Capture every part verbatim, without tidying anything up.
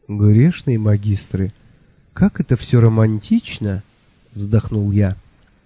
Грешные магистры, как это все романтично, вздохнул я.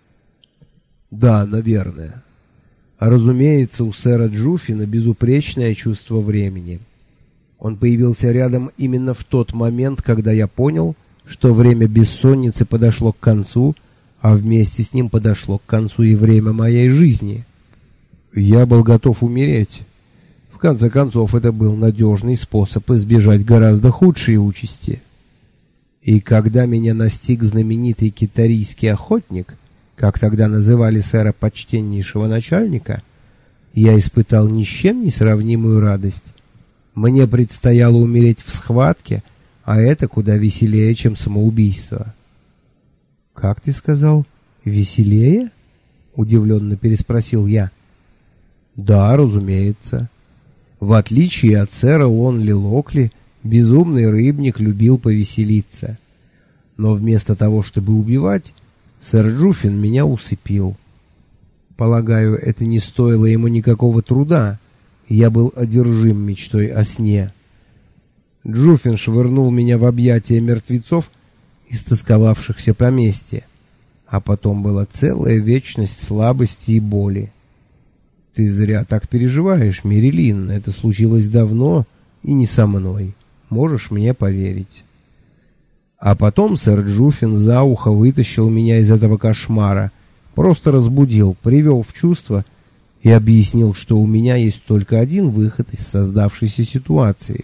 Да, наверное. А разумеется, у сэра Джуфина безупречное чувство времени. Он появился рядом именно в тот момент, когда я понял, что время бессонницы подошло к концу, а вместе с ним подошло к концу и время моей жизни. Я был готов умереть. В конце концов, это был надежный способ избежать гораздо худшей участи. И когда меня настиг знаменитый китарийский охотник, как тогда называли сэра почтеннейшего начальника, я испытал ни с чем не сравнимую радость. Мне предстояло умереть в схватке, а это куда веселее, чем самоубийство. «Как ты сказал? Веселее?» — удивленно переспросил я. «Да, разумеется. В отличие от сэра Лонли Локли, безумный рыбник любил повеселиться. Но вместо того, чтобы убивать, сэр Джуфин меня усыпил. Полагаю, это не стоило ему никакого труда. Я был одержим мечтой о сне. Джуфин швырнул меня в объятия мертвецов, истосковавшихся по мести, а потом была целая вечность слабости и боли. Ты зря так переживаешь, Мерилин, это случилось давно и не со мной, можешь мне поверить. А потом сэр Джуфин за ухо вытащил меня из этого кошмара, просто разбудил, привел в чувство и объяснил, что у меня есть только один выход из создавшейся ситуации.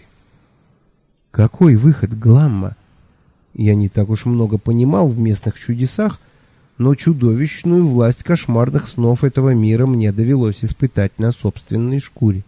Какой выход, Гламма? Я не так уж много понимал в местных чудесах, но чудовищную власть кошмарных снов этого мира мне довелось испытать на собственной шкуре.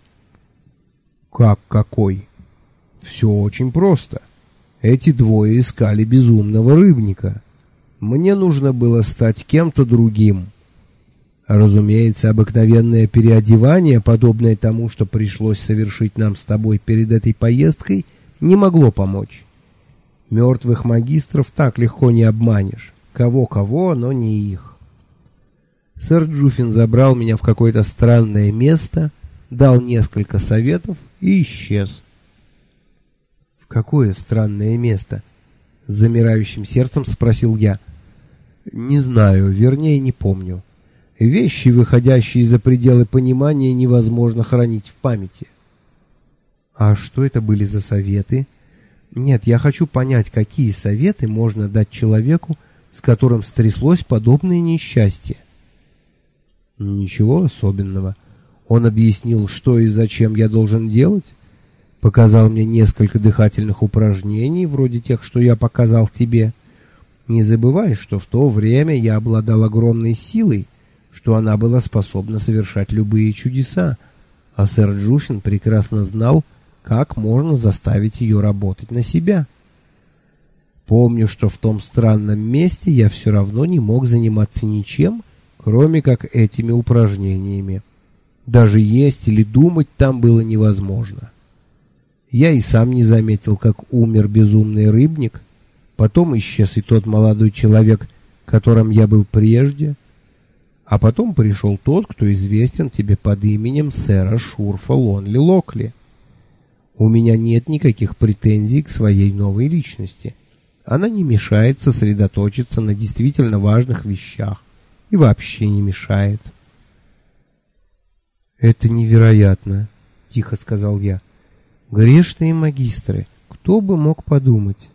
Как какой? Все очень просто. Эти двое искали безумного рыбника. Мне нужно было стать кем-то другим. Разумеется, обыкновенное переодевание, подобное тому, что пришлось совершить нам с тобой перед этой поездкой, не могло помочь. Мертвых магистров так легко не обманешь. Кого-кого, но не их. Сэр Джуфин забрал меня в какое-то странное место, дал несколько советов и исчез. В какое странное место? С замирающим сердцем спросил я. Не знаю, вернее, не помню. Вещи, выходящие за пределы понимания, невозможно хранить в памяти. А что это были за советы? Нет, я хочу понять, какие советы можно дать человеку, с которым стряслось подобное несчастье. Ничего особенного. Он объяснил, что и зачем я должен делать, показал мне несколько дыхательных упражнений, вроде тех, что я показал тебе. Не забывай, что в то время я обладал огромной силой, что она была способна совершать любые чудеса, а сэр Джуфин прекрасно знал, как можно заставить ее работать на себя. Помню, что в том странном месте я все равно не мог заниматься ничем, кроме как этими упражнениями. Даже есть или думать там было невозможно. Я и сам не заметил, как умер безумный рыбник, потом исчез и тот молодой человек, которым я был прежде, а потом пришел тот, кто известен тебе под именем сэра Шурфа Лонли Локли. У меня нет никаких претензий к своей новой личности. Она не мешает сосредоточиться на действительно важных вещах и вообще не мешает. «Это невероятно», — тихо сказал я. «Грешные магистры, кто бы мог подумать?»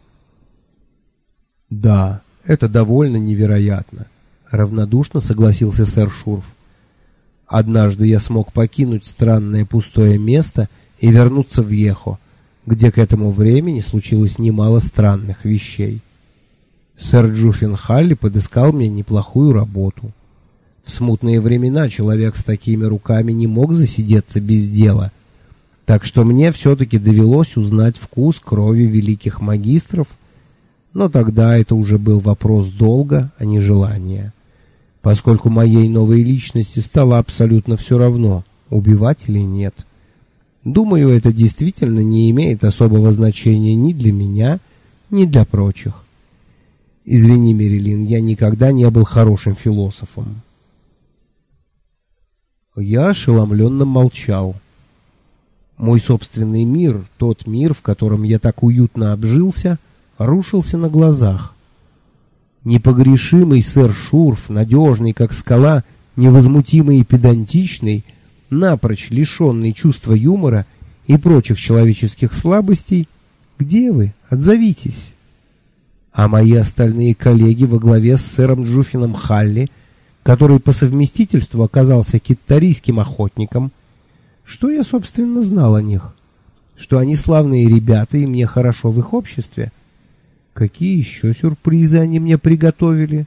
«Да, это довольно невероятно», — равнодушно согласился сэр Шурф. «Однажды я смог покинуть странное пустое место и вернуться в Ехо, где к этому времени случилось немало странных вещей. Сэр Джуфин Халли подыскал мне неплохую работу. В смутные времена человек с такими руками не мог засидеться без дела, так что мне все-таки довелось узнать вкус крови великих магистров, но тогда это уже был вопрос долга, а не желания, поскольку моей новой личности стало абсолютно все равно, убивать или нет. Думаю, это действительно не имеет особого значения ни для меня, ни для прочих. Извини, Мерилин, я никогда не был хорошим философом». Я ошеломленно молчал. Мой собственный мир, тот мир, в котором я так уютно обжился, рушился на глазах. Непогрешимый сэр Шурф, надежный как скала, невозмутимый и педантичный, напрочь лишенный чувства юмора и прочих человеческих слабостей, где вы? Отзовитесь. А мои остальные коллеги во главе с сэром Джуффином Халли, который по совместительству оказался киттарийским охотником, что я, собственно, знал о них? Что они славные ребята, и мне хорошо в их обществе. Какие еще сюрпризы они мне приготовили?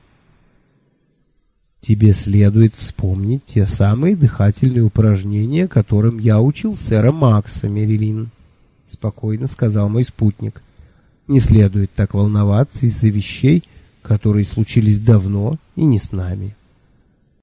Тебе следует вспомнить те самые дыхательные упражнения, которым я учил сэра Макса, Мерилин, — спокойно сказал мой спутник. Не следует так волноваться из-за вещей, которые случились давно и не с нами.